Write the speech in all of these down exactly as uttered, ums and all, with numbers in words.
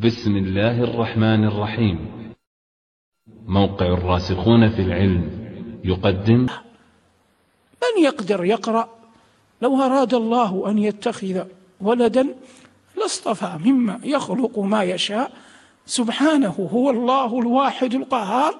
بسم الله الرحمن الرحيم. موقع الراسخون في العلم يقدم. من يقدر يقرأ؟ لو أراد الله أن يتخذ ولدا لاصطفى مما يخلق ما يشاء، سبحانه هو الله الواحد القهار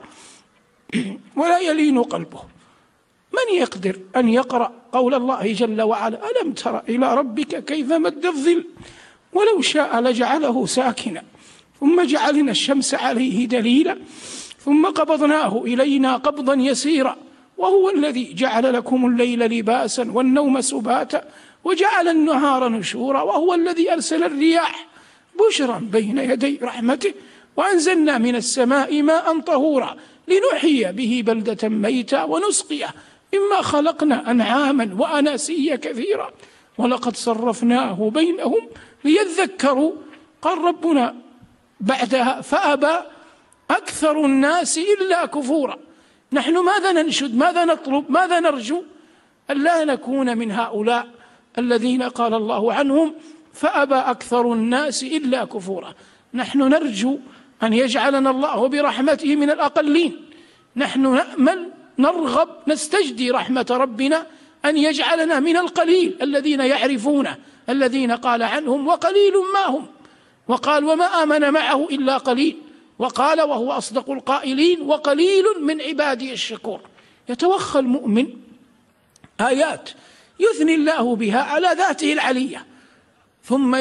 ولا يلين قلبه. من يقدر أن يقرأ قول الله جل وعلا: ألم تر إلى ربك كيف مد الظل ولو شاء لجعله ساكنا ثم جعلنا الشمس عليه دليلا ثم قبضناه إلينا قبضا يسيرا وهو الذي جعل لكم الليل لباسا والنوم سباتا وجعل النهار نشورا وهو الذي أرسل الرياح بشرا بين يدي رحمته وأنزلنا من السماء ماء طهورا لنحيي به بلدة ميتا ونسقيه مما خلقنا أنعاما وأناسيا كثيرا ولقد صرفناه بينهم ليذكروا. قال ربنا بعدها: فأبى أكثر الناس إلا كفورا. نحن ماذا ننشد؟ ماذا نطلب؟ ماذا نرجو؟ ألا نكون من هؤلاء الذين قال الله عنهم: فأبى أكثر الناس إلا كفورا. نحن نرجو أن يجعلنا الله برحمته من الأقلين. نحن نأمل، نرغب، نستجدي رحمة ربنا أن يجعلنا من القليل الذين يعرفونه، الذين قال عنهم: وقليل ما هم. وقال: وما آمن معه إلا قليل. وقال وهو أصدق القائلين: وقليل من عبادي الشكور. يتوخى المؤمن آيات يثني الله بها على ذاته العلية، ثم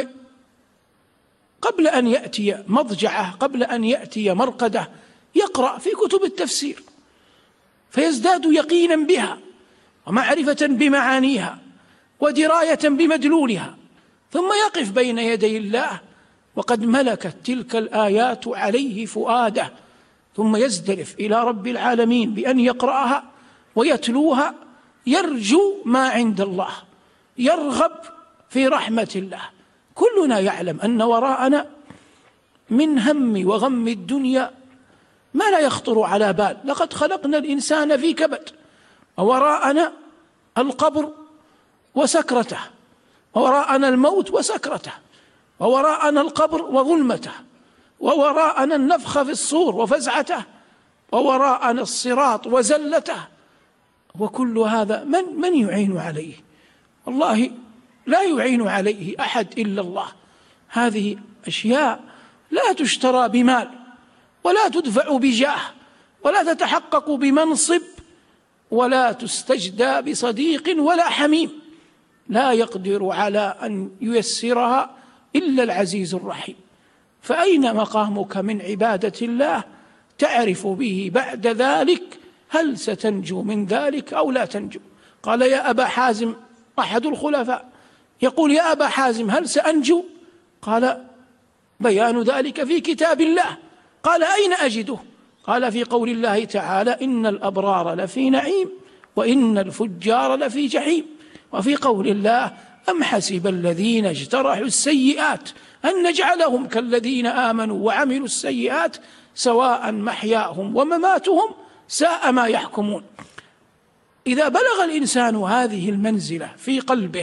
قبل أن يأتي مضجعه، قبل أن يأتي مرقده، يقرأ في كتب التفسير فيزداد يقينا بها ومعرفة بمعانيها ودراية بمدلولها، ثم يقف بين يدي الله وقد ملكت تلك الآيات عليه فؤاده، ثم يزدلف إلى رب العالمين بأن يقرأها ويتلوها، يرجو ما عند الله، يرغب في رحمة الله. كلنا يعلم أن وراءنا من هم وغم الدنيا ما لا يخطر على بال. لقد خلقنا الإنسان في كبد، ووراءنا القبر وسكرته، ووراءنا الموت وسكرته، ووراءنا القبر وظلمته، ووراءنا النفخ في الصور وفزعته، ووراءنا الصراط وزلته. وكل هذا من من يعين عليه؟ والله لا يعين عليه أحد إلا الله. هذه أشياء لا تشترى بمال ولا تدفع بجاه ولا تتحقق بمنصب ولا تستجدى بصديق ولا حميم. لا يقدر على أن ييسرها إلا العزيز الرحيم. فأين مقامك من عبادة الله تعرف به بعد ذلك هل ستنجو من ذلك أو لا تنجو؟ قال يا أبا حازم أحد الخلفاء يقول: يا أبا حازم هل سأنجو؟ قال: بيان ذلك في كتاب الله. قال: أين أجده؟ قال: في قول الله تعالى: إن الأبرار لفي نعيم وإن الفجار لفي جحيم. وفي قول الله: أم حسب الذين اجترحوا السيئات أن نجعلهم كالذين آمنوا وعملوا السيئات سواء محياهم ومماتهم ساء ما يحكمون. إذا بلغ الإنسان هذه المنزلة في قلبه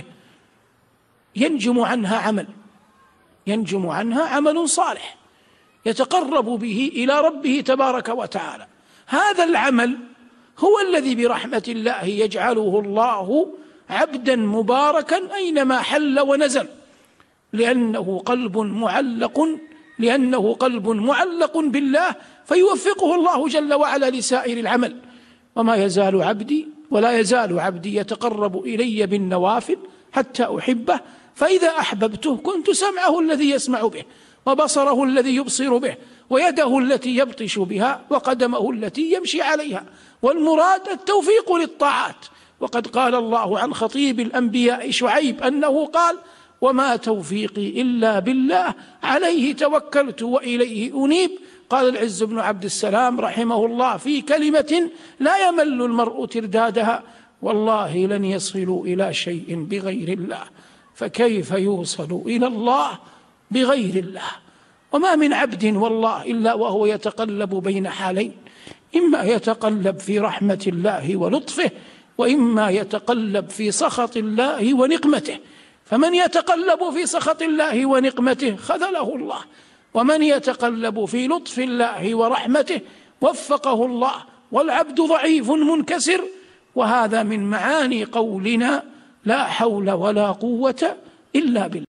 ينجم عنها عمل، ينجم عنها عمل صالح يتقرب به إلى ربه تبارك وتعالى. هذا العمل هو الذي برحمة الله يجعله الله عبدا مباركا أينما حل ونزل، لأنه قلب معلق لأنه قلب معلق بالله، فيوفقه الله جل وعلا لسائر العمل. وما يزال عبدي ولا يزال عبدي يتقرب إلي بالنوافل حتى أحبه، فإذا أحببته كنت سمعه الذي يسمع به وبصره الذي يبصر به ويده التي يبطش بها وقدمه التي يمشي عليها. والمراد التوفيق للطاعات. وقد قال الله عن خطيب الأنبياء شعيب أنه قال: وما توفيقي إلا بالله عليه توكلت وإليه أنيب. قال العز بن عبد السلام رحمه الله في كلمة لا يمل المرء تردادها: والله لن يصلوا إلى شيء بغير الله، فكيف يوصل إلى الله بغير الله؟ وما من عبد والله إلا وهو يتقلب بين حالين: إما يتقلب في رحمة الله ولطفه، وإما يتقلب في سخط الله ونقمته. فمن يتقلب في سخط الله ونقمته خذله الله، ومن يتقلب في لطف الله ورحمته وفقه الله، والعبد ضعيف منكسر. وهذا من معاني قولنا لا حول ولا قوة إلا بالله.